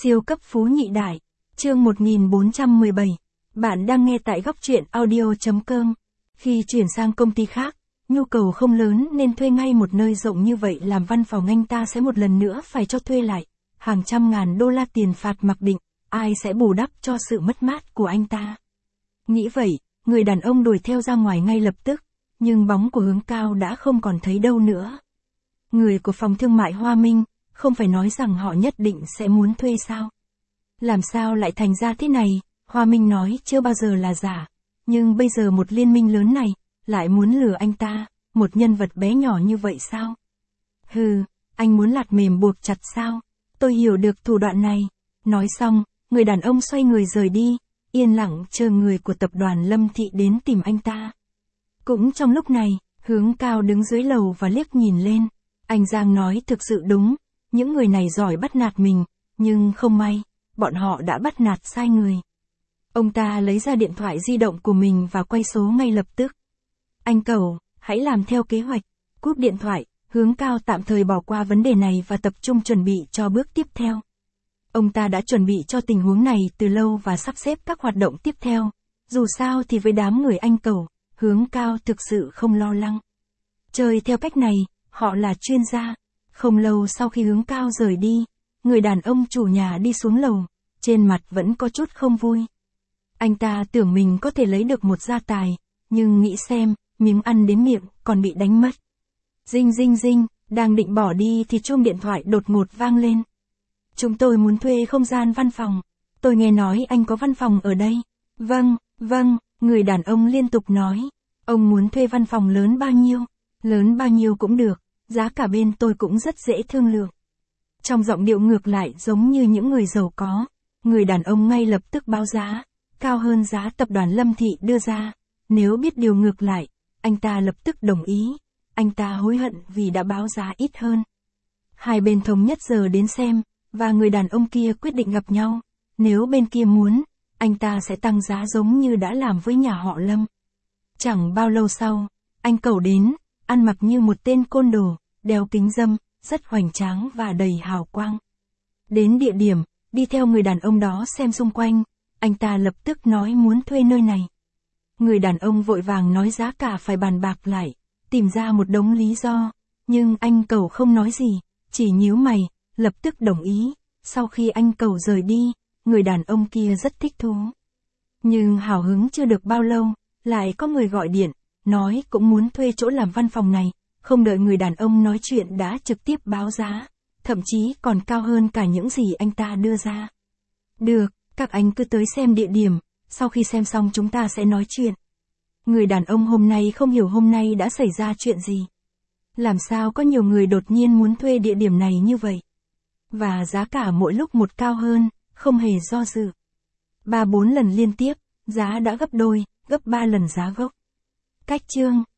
Siêu cấp phú nhị đại. Chương 1417. Bạn đang nghe tại góc truyện audio.com. Khi chuyển sang công ty khác, nhu cầu không lớn nên thuê ngay một nơi rộng như vậy làm văn phòng, anh ta sẽ một lần nữa phải cho thuê lại. Hàng trăm ngàn đô la tiền phạt mặc định, ai sẽ bù đắp cho sự mất mát của anh ta. Nghĩ vậy, người đàn ông đuổi theo ra ngoài ngay lập tức, nhưng bóng của Hướng Cao đã không còn thấy đâu nữa. Người của phòng thương mại Hoa Minh, không phải nói rằng họ nhất định sẽ muốn thuê sao? Làm sao lại thành ra thế này? Hoa Minh nói chưa bao giờ là giả, nhưng bây giờ một liên minh lớn này, lại muốn lừa anh ta, một nhân vật bé nhỏ như vậy sao? Hừ, anh muốn lạt mềm buộc chặt sao? Tôi hiểu được thủ đoạn này. Nói xong, người đàn ông xoay người rời đi, yên lặng chờ người của tập đoàn Lâm Thị đến tìm anh ta. Cũng trong lúc này, Hướng Cao đứng dưới lầu và liếc nhìn lên. Anh Giang nói thực sự đúng, những người này giỏi bắt nạt mình, nhưng không may, bọn họ đã bắt nạt sai người. Ông ta lấy ra điện thoại di động của mình và quay số ngay lập tức. Anh Cẩu, hãy làm theo kế hoạch. Cúp điện thoại, Hướng Cao tạm thời bỏ qua vấn đề này và tập trung chuẩn bị cho bước tiếp theo. Ông ta đã chuẩn bị cho tình huống này từ lâu và sắp xếp các hoạt động tiếp theo. Dù sao thì với đám người anh Cẩu, Hướng Cao thực sự không lo lắng. Chơi theo cách này, họ là chuyên gia. Không lâu sau khi Hướng Cao rời đi, người đàn ông chủ nhà đi xuống lầu, trên mặt vẫn có chút không vui. Anh ta tưởng mình có thể lấy được một gia tài, nhưng nghĩ xem, miếng ăn đến miệng, còn bị đánh mất. Dinh dinh dinh, đang định bỏ đi thì chuông điện thoại đột ngột vang lên. Chúng tôi muốn thuê không gian văn phòng. Tôi nghe nói anh có văn phòng ở đây. Vâng, người đàn ông liên tục nói. Ông muốn thuê văn phòng lớn bao nhiêu? Lớn bao nhiêu cũng được, giá cả bên tôi cũng rất dễ thương lượng. Trong giọng điệu ngược lại giống như những người giàu có, người đàn ông ngay lập tức báo giá, cao hơn giá tập đoàn Lâm Thị đưa ra. Nếu biết điều ngược lại, anh ta lập tức đồng ý. Anh ta hối hận vì đã báo giá ít hơn. Hai bên thống nhất giờ đến xem, và người đàn ông kia quyết định gặp nhau. Nếu bên kia muốn, anh ta sẽ tăng giá giống như đã làm với nhà họ Lâm. Chẳng bao lâu sau, anh Cẩu đến, ăn mặc như một tên côn đồ, đeo kính râm, rất hoành tráng và đầy hào quang. Đến địa điểm, đi theo người đàn ông đó xem xung quanh, anh ta lập tức nói muốn thuê nơi này. Người đàn ông vội vàng nói giá cả phải bàn bạc lại, tìm ra một đống lý do, nhưng anh Cẩu không nói gì, chỉ nhíu mày, lập tức đồng ý. Sau khi anh Cẩu rời đi, người đàn ông kia rất thích thú. Nhưng hào hứng chưa được bao lâu, lại có người gọi điện, nói cũng muốn thuê chỗ làm văn phòng này, không đợi người đàn ông nói chuyện đã trực tiếp báo giá, thậm chí còn cao hơn cả những gì anh ta đưa ra. Được, các anh cứ tới xem địa điểm, sau khi xem xong chúng ta sẽ nói chuyện. Người đàn ông hôm nay không hiểu hôm nay đã xảy ra chuyện gì. Làm sao có nhiều người đột nhiên muốn thuê địa điểm này như vậy? Và giá cả mỗi lúc một cao hơn, không hề do dự. 3-4 lần liên tiếp, giá đã gấp đôi, gấp 3 lần giá gốc. Cách chương